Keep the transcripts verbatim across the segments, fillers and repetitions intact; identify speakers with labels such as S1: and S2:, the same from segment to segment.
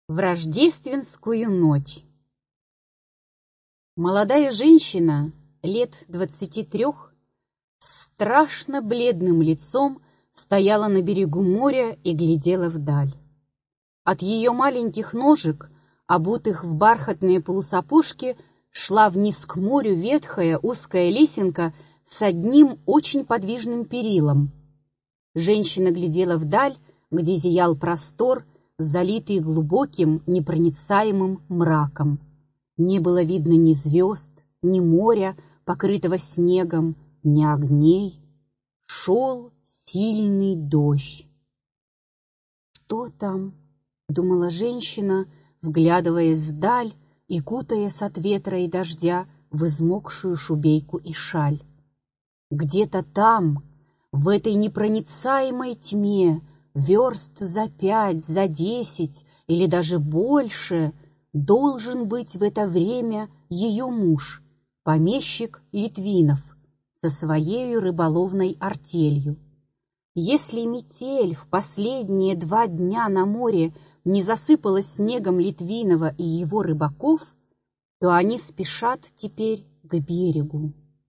S1: В рождественскую ночь. Молодая женщина, лет двадцати трех, с страшно бледным лицом стояла на берегу моря и глядела вдаль. От ее маленьких ножек, обутых в бархатные полусапожки, шла вниз к морю ветхая узкая лесенка с одним очень подвижным перилом. Женщина глядела вдаль, где зиял простор, залитый глубоким непроницаемым мраком. Не было видно ни звезд, ни моря, покрытого снегом, ни огней. Шел сильный дождь. «Что там?» — думала женщина, вглядываясь вдаль и кутаясь от ветра и дождя в измокшую шубейку и шаль. Где-то там, в этой непроницаемой тьме, верст за пять, за десять или даже больше, должен быть в это время ее муж, помещик Литвинов, со своей рыболовной артелью. Если метель в последние два дня на море не засыпала снегом Литвинова и его рыбаков, то они спешат теперь к берегу.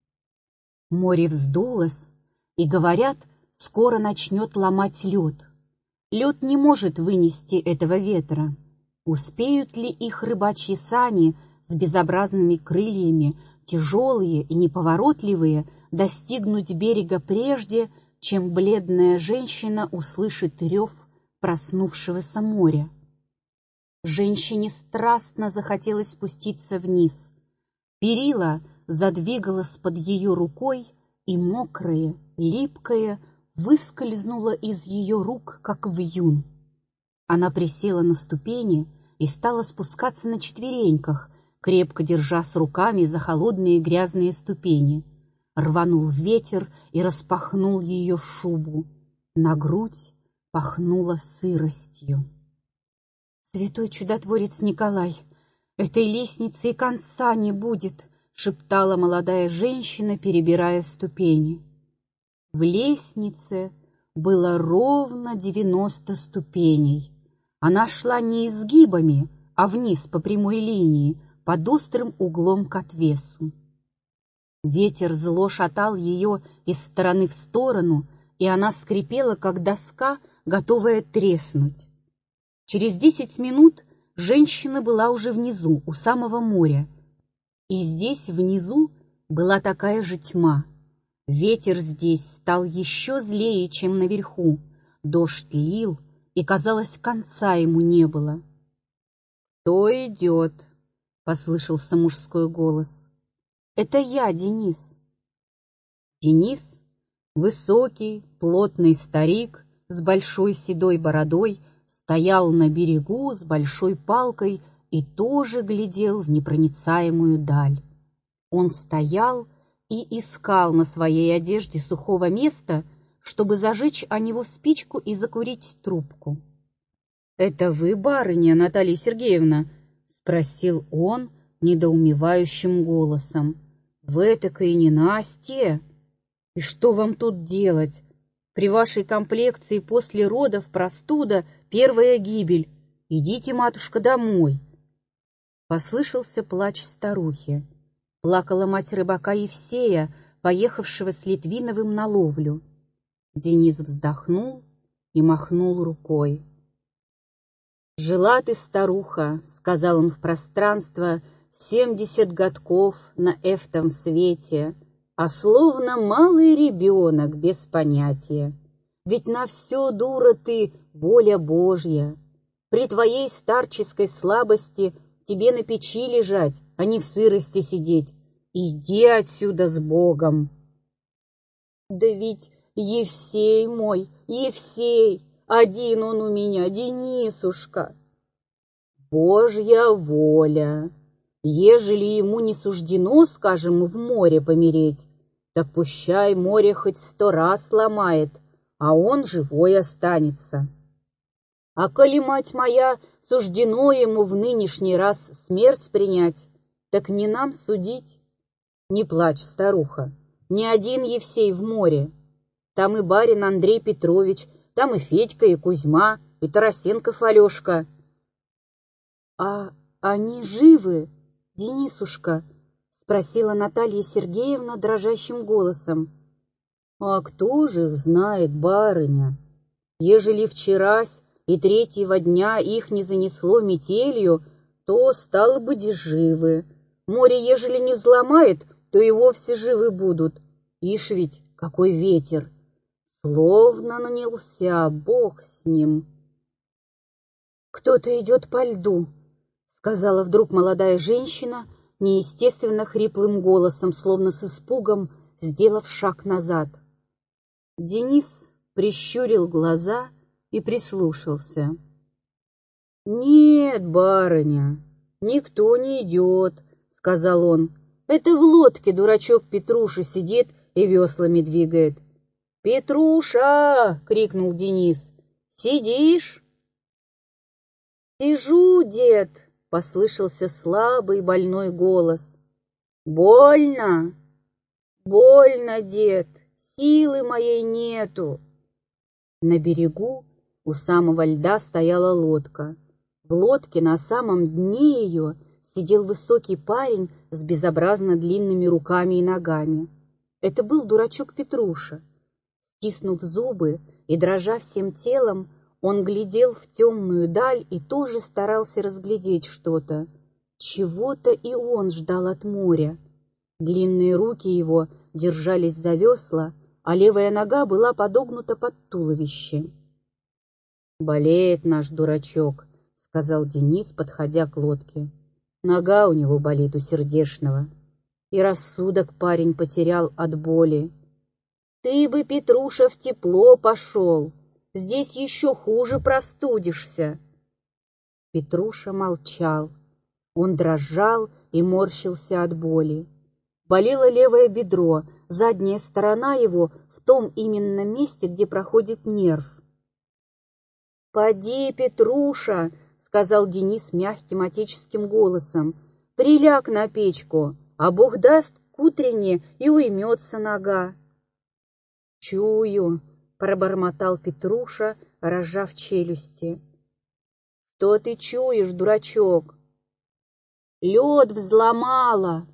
S1: Море вздулось, и, говорят, скоро начнет ломать лед. Лед не может вынести этого ветра. Успеют ли их рыбачьи сани с безобразными крыльями, тяжелые и неповоротливые, достигнуть берега прежде, чем бледная женщина услышит рев проснувшегося моря? Женщине страстно захотелось спуститься вниз. Перила задвигалось под ее рукой, и мокрое, липкое выскользнуло из ее рук, как вьюн. Она присела на ступени и стала спускаться на четвереньках, крепко держась руками за холодные грязные ступени. Рванул ветер и распахнул ее шубу. На грудь пахнуло сыростью. «Святой чудотворец Николай, этой лестницы и конца не будет!» — шептала молодая женщина, перебирая ступени. В лестнице было ровно девяносто ступеней. Она шла не изгибами, а вниз по прямой линии, под острым углом к отвесу. Ветер зло шатал ее из стороны в сторону, и она скрипела, как доска, готовая треснуть. Через десять минут женщина была уже внизу, у самого моря. И здесь, внизу, была такая же тьма. Ветер здесь стал еще злее, чем наверху. Дождь лил, и, казалось, конца ему не было. «Кто идет?» — послышался мужской голос. «Это я, Денис». Денис, высокий, плотный старик с большой седой бородой, стоял на берегу с большой палкой и тоже глядел в непроницаемую даль. Он стоял и искал на своей одежде сухого места, чтобы зажечь о него спичку и закурить трубку. «Это вы, барыня Наталья Сергеевна?» — спросил он недоумевающим голосом. «В этакой ненастье? И что вам тут делать? При вашей комплекции после родов простуда — первая гибель. Идите, матушка, домой». Послышался плач старухи. Плакала мать рыбака Евсея, поехавшего с Литвиновым на ловлю. Денис вздохнул и махнул рукой. «Жила ты, старуха, — сказал он в пространство, — семьдесят годков на эфтом свете, а словно малый ребенок без понятия. Ведь на все, дура ты, воля Божья. При твоей старческой слабости тебе на печи лежать, а не в сырости сидеть. Иди отсюда с Богом!» «Да ведь Евсей мой, Евсей, один он у меня, Денисушка!» «Божья воля! Ежели ему не суждено, скажем, в море помереть, так пущай море хоть сто раз ломает, а он живой останется. А коли, мать моя, суждено ему в нынешний раз смерть принять, так не нам судить. Не плачь, старуха, не один Евсей в море. Там и барин Андрей Петрович, там и Федька, и Кузьма, и Тарасенков Алешка. — А они живы, Денисушка? — спросила Наталья Сергеевна дрожащим голосом. — А кто же их знает, барыня? Ежели вчерась и третьего дня их не занесло метелью, то, стало быть, живы. Море, ежели не взломает, то и вовсе живы будут. Ишь ведь, какой ветер! Словно нанялся, бог с ним. — Кто-то идет по льду, — сказала вдруг молодая женщина неестественно хриплым голосом, словно с испугом, сделав шаг назад. Денис прищурил глаза и прислушался. — Нет, барыня, никто не идет, — сказал он. — Это в лодке дурачок Петруша сидит и веслами двигает. — Петруша! — крикнул Денис. — Сидишь? — Сижу, дед, — послышался слабый больной голос. — Больно? — Больно, дед, силы моей нету. На берегу у самого льда стояла лодка. В лодке на самом дне ее сидел высокий парень с безобразно длинными руками и ногами. Это был дурачок Петруша. Стиснув зубы и дрожа всем телом, он глядел в темную даль и тоже старался разглядеть что-то. Чего-то и он ждал от моря. Длинные руки его держались за весла, а левая нога была подогнута под туловище. — Болеет наш дурачок, — сказал Денис, подходя к лодке. — Нога у него болит у сердечного. И рассудок парень потерял от боли. — Ты бы, Петруша, в тепло пошел. Здесь еще хуже простудишься. Петруша молчал. Он дрожал и морщился от боли. Болело левое бедро, задняя сторона его в том именно месте, где проходит нерв. — Поди, Петруша, — сказал Денис мягким отеческим голосом, — приляг на печку, а Бог даст, к утренне и уймется нога. — Чую, — пробормотал Петруша, разжав челюсти. — Что ты чуешь, дурачок? — Лед взломало.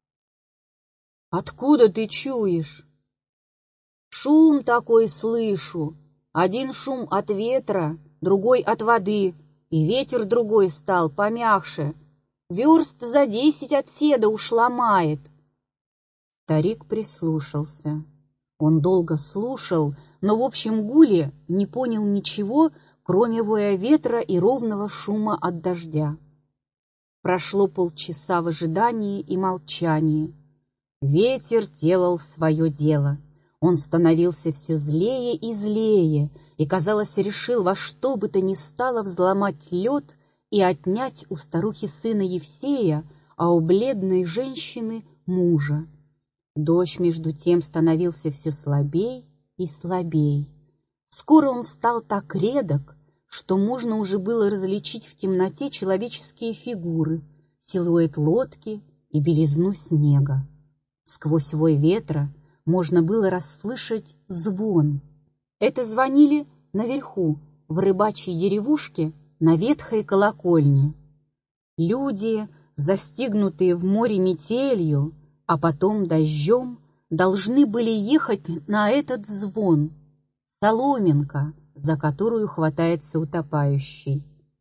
S1: — Откуда ты чуешь? — Шум такой слышу. Один шум от ветра, другой от воды, и ветер другой стал помягче. Верст за десять от седа уж ломает. Старик прислушался. Он долго слушал, но в общем гуле не понял ничего, кроме воя ветра и ровного шума от дождя. Прошло полчаса в ожидании и молчании. Ветер делал свое дело. Он становился все злее и злее, и, казалось, решил во что бы то ни стало взломать лед и отнять у старухи сына Евсея, а у бледной женщины мужа. Дождь, между тем, становился все слабей и слабей. Скоро он стал так редок, что можно уже было различить в темноте человеческие фигуры, силуэт лодки и белизну снега. Сквозь вой ветра можно было расслышать звон. Это звонили наверху, в рыбачьей деревушке, на ветхой колокольне. Люди, застигнутые в море метелью, а потом дождем, должны были ехать на этот звон. Соломинка, за которую хватается утопающий.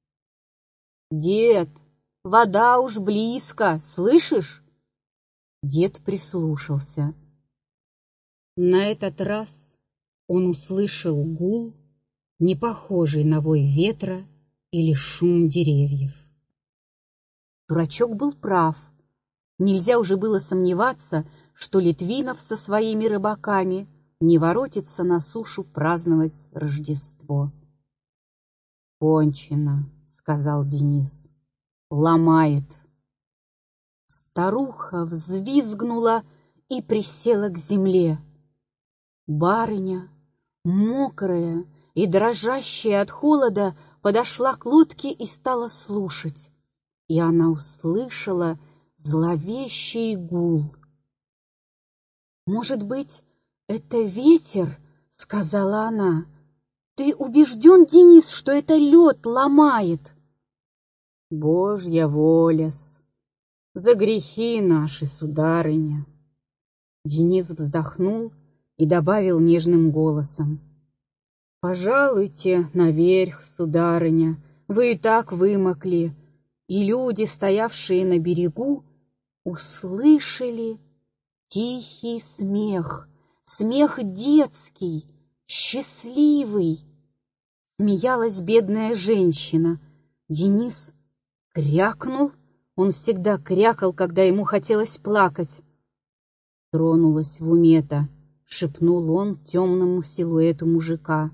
S1: «Дед, вода уж близко, слышишь?» Дед прислушался. На этот раз он услышал гул, не похожий на вой ветра или шум деревьев. Дурачок был прав. Нельзя уже было сомневаться, что Литвинов со своими рыбаками не воротится на сушу праздновать Рождество. «Кончено», — сказал Денис. «Ломает». Старуха взвизгнула и присела к земле. Барыня, мокрая и дрожащая от холода, подошла к лодке и стала слушать. И она услышала зловещий гул. «Может быть, это ветер?» — сказала она. «Ты убежден, Денис, что это лед ломает?» Божья воля-с, за грехи наши, сударыня. Денис вздохнул и добавил нежным голосом: «Пожалуйте наверх, сударыня, вы и так вымокли». И люди, стоявшие на берегу, услышали тихий смех, смех детский, счастливый. Смеялась бедная женщина. Денис крякнул, он всегда крякал, когда ему хотелось плакать. «Тронулась в уме-то», — шепнул он темному силуэту мужика.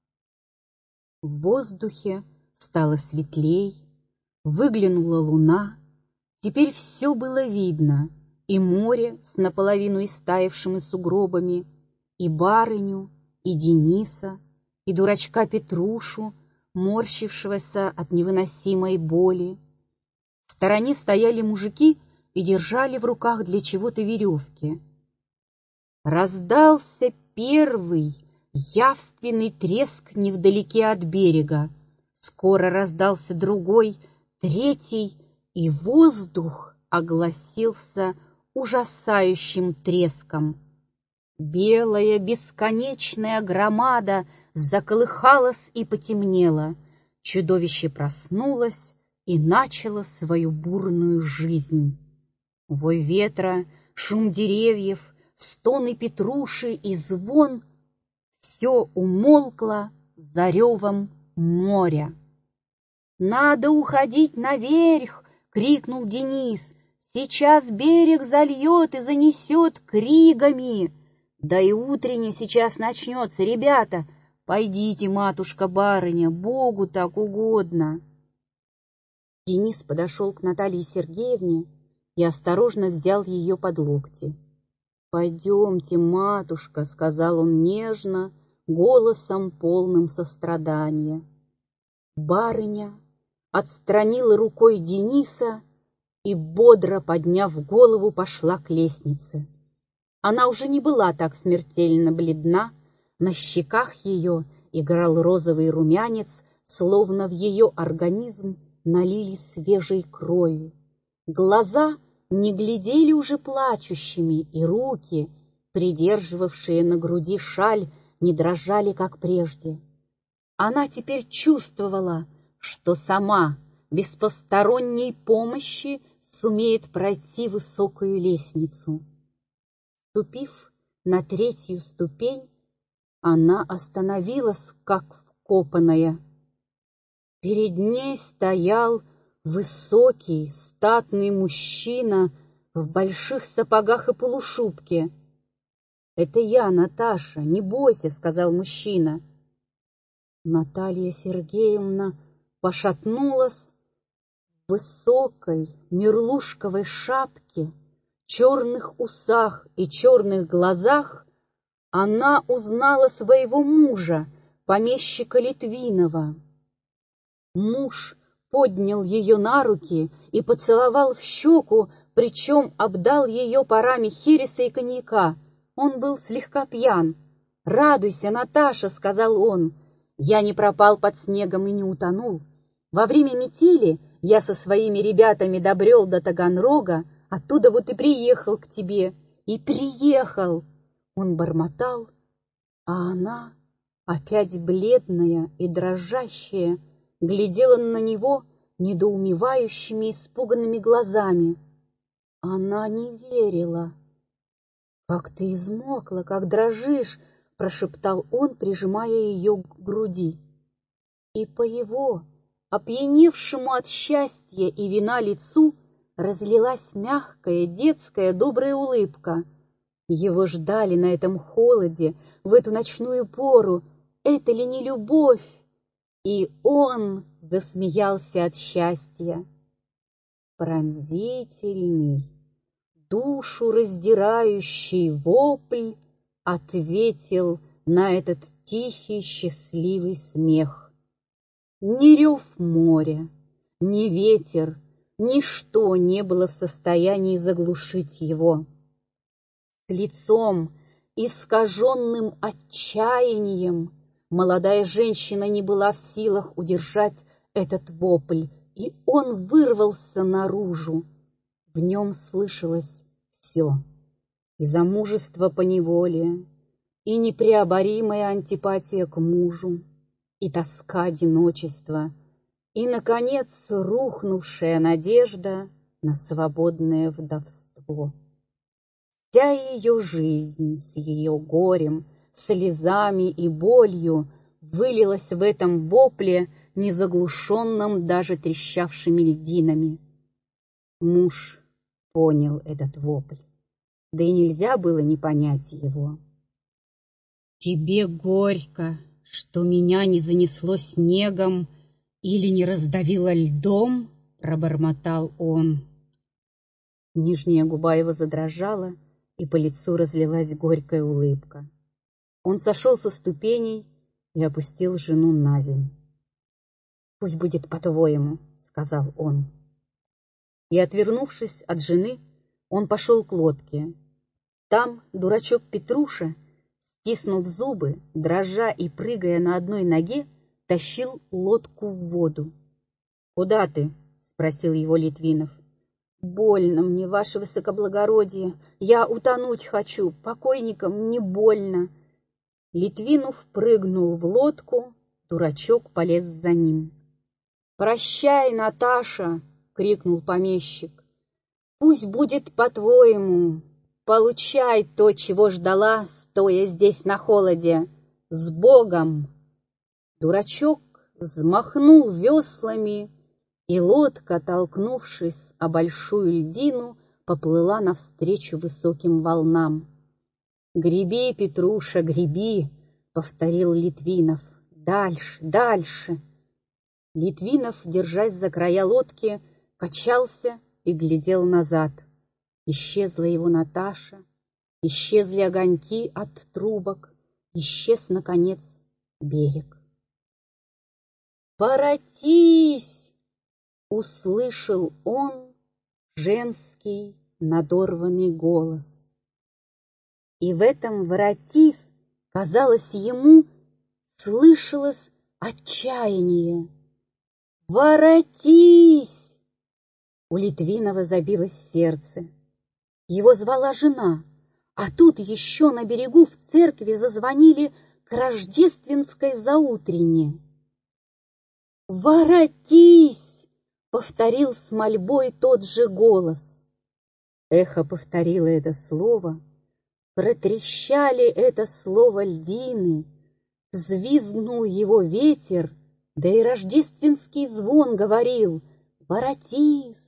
S1: В воздухе стало светлей, выглянула луна. Теперь все было видно: и море с наполовину истаявшими сугробами, и барыню, и Дениса, и дурачка Петрушу, морщившегося от невыносимой боли. В стороне стояли мужики и держали в руках для чего-то веревки. Раздался первый явственный треск невдалеке от берега. Скоро раздался другой, третий, и воздух огласился ужасающим треском. Белая бесконечная громада заколыхалась и потемнела. Чудовище проснулось и начало свою бурную жизнь. Вой ветра, шум деревьев, стоны Петруши и звон — все умолкло за ревом моря. «Надо уходить наверх!» — крикнул Денис. «Сейчас берег зальет и занесет кригами! Да и утренне сейчас начнется, ребята! Пойдите, матушка-барыня, Богу так угодно!» Денис подошел к Наталье Сергеевне и осторожно взял ее под локти. «Пойдемте, матушка», — сказал он нежно, голосом полным сострадания. Барыня отстранила рукой Дениса и, бодро подняв голову, пошла к лестнице. Она уже не была так смертельно бледна, на щеках ее играл розовый румянец, словно в ее организм налили свежей крови. Глаза не глядели уже плачущими, и руки, придерживавшие на груди шаль, не дрожали, как прежде. Она теперь чувствовала, что сама, без посторонней помощи, сумеет пройти высокую лестницу. Ступив на третью ступень, она остановилась, как вкопанная. Перед ней стоял высокий, статный мужчина в больших сапогах и полушубке. «Это я, Наташа, не бойся», — сказал мужчина. Наталья Сергеевна пошатнулась в высокой мерлушковой шапке, черных усах и черных глазах. Она узнала своего мужа, помещика Литвинова. Муж поднял ее на руки и поцеловал в щеку, причем обдал ее парами хереса и коньяка. Он был слегка пьян. «Радуйся, Наташа», — сказал он, — «я не пропал под снегом и не утонул. Во время метели я со своими ребятами добрел до Таганрога, оттуда вот и приехал к тебе. И приехал!» Он бормотал, а она, опять бледная и дрожащая, глядела на него недоумевающими, испуганными глазами. Она не верила. «Как ты измокла, как дрожишь!» — прошептал он, прижимая ее к груди. И по его, опьяневшему от счастья и вина лицу, разлилась мягкая, детская, добрая улыбка. Его ждали на этом холоде, в эту ночную пору. Это ли не любовь? И он засмеялся от счастья. Пронзительный, душу раздирающий вопль ответил на этот тихий, счастливый смех. Ни рев моря, ни ветер, ничто не было в состоянии заглушить его. С лицом, искаженным отчаянием, молодая женщина не была в силах удержать этот вопль, и он вырвался наружу. В нем слышалось все: и замужество по неволе, и непреоборимая антипатия к мужу, и тоска одиночества, и, наконец, рухнувшая надежда на свободное вдовство. Вся ее жизнь с ее горем, слезами и болью вылилась в этом вопле, не заглушенном даже трещавшими льдинами. Муж понял этот вопль, да и нельзя было не понять его. «Тебе горько, что меня не занесло снегом или не раздавило льдом?» — пробормотал он. Нижняя губа его задрожала, и по лицу разлилась горькая улыбка. Он сошел со ступеней и опустил жену на земь. «Пусть будет по-твоему», — сказал он. И, отвернувшись от жены, он пошел к лодке. Там дурачок Петруша, стиснув зубы, дрожа и прыгая на одной ноге, тащил лодку в воду. «Куда ты?» — спросил его Литвинов. «Больно мне, ваше высокоблагородие, я утонуть хочу, покойникам не больно». Литвинов прыгнул в лодку, дурачок полез за ним. «Прощай, Наташа!» — крикнул помещик. «Пусть будет по-твоему. Получай то, чего ждала, стоя здесь на холоде. С Богом!» Дурачок взмахнул веслами, и лодка, толкнувшись о большую льдину, поплыла навстречу высоким волнам. «Греби, Петруша, греби!» — повторил Литвинов. «Дальше, дальше!» Литвинов, держась за края лодки, качался и глядел назад. Исчезла его Наташа, исчезли огоньки от трубок, исчез, наконец, берег. «Воротись!» — услышал он женский надорванный голос. И в этом «воротись», казалось ему, слышалось отчаяние. «Воротись!» У Литвинова забилось сердце. Его звала жена, а тут еще на берегу в церкви зазвонили к рождественской заутрене. «Воротись!» — повторил с мольбой тот же голос. Эхо повторило это слово, протрещали это слово льдины, взвизгнул его ветер, да и рождественский звон говорил: «Воротись!»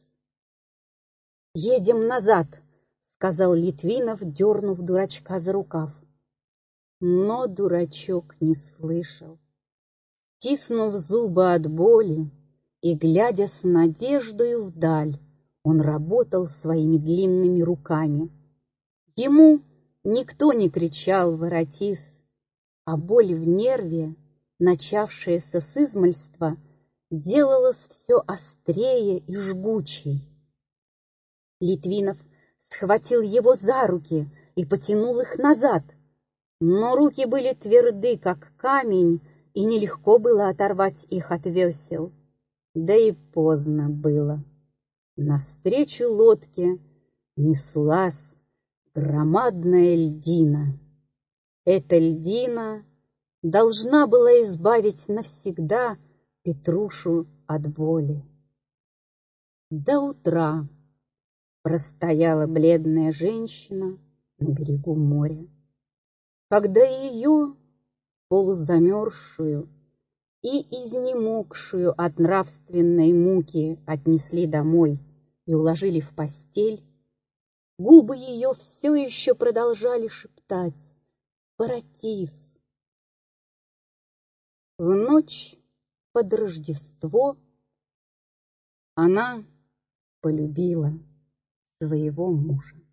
S1: «Едем назад», — сказал Литвинов, дернув дурачка за рукав. Но дурачок не слышал. Стиснув зубы от боли и глядя с надеждою вдаль, он работал своими длинными руками. Ему никто не кричал «воротись», а боль в нерве, начавшаяся с измальства, делалась все острее и жгучей. Литвинов схватил его за руки и потянул их назад, но руки были тверды, как камень, и нелегко было оторвать их от весел. Да и поздно было. Навстречу лодке неслась громадная льдина. Эта льдина должна была избавить навсегда Петрушу от боли. До утра простояла бледная женщина на берегу моря. Когда ее, полузамерзшую и изнемогшую от нравственной муки, отнесли домой и уложили в постель, губы ее все еще продолжали шептать «Воротись!». В ночь под Рождество она полюбила своего мужа.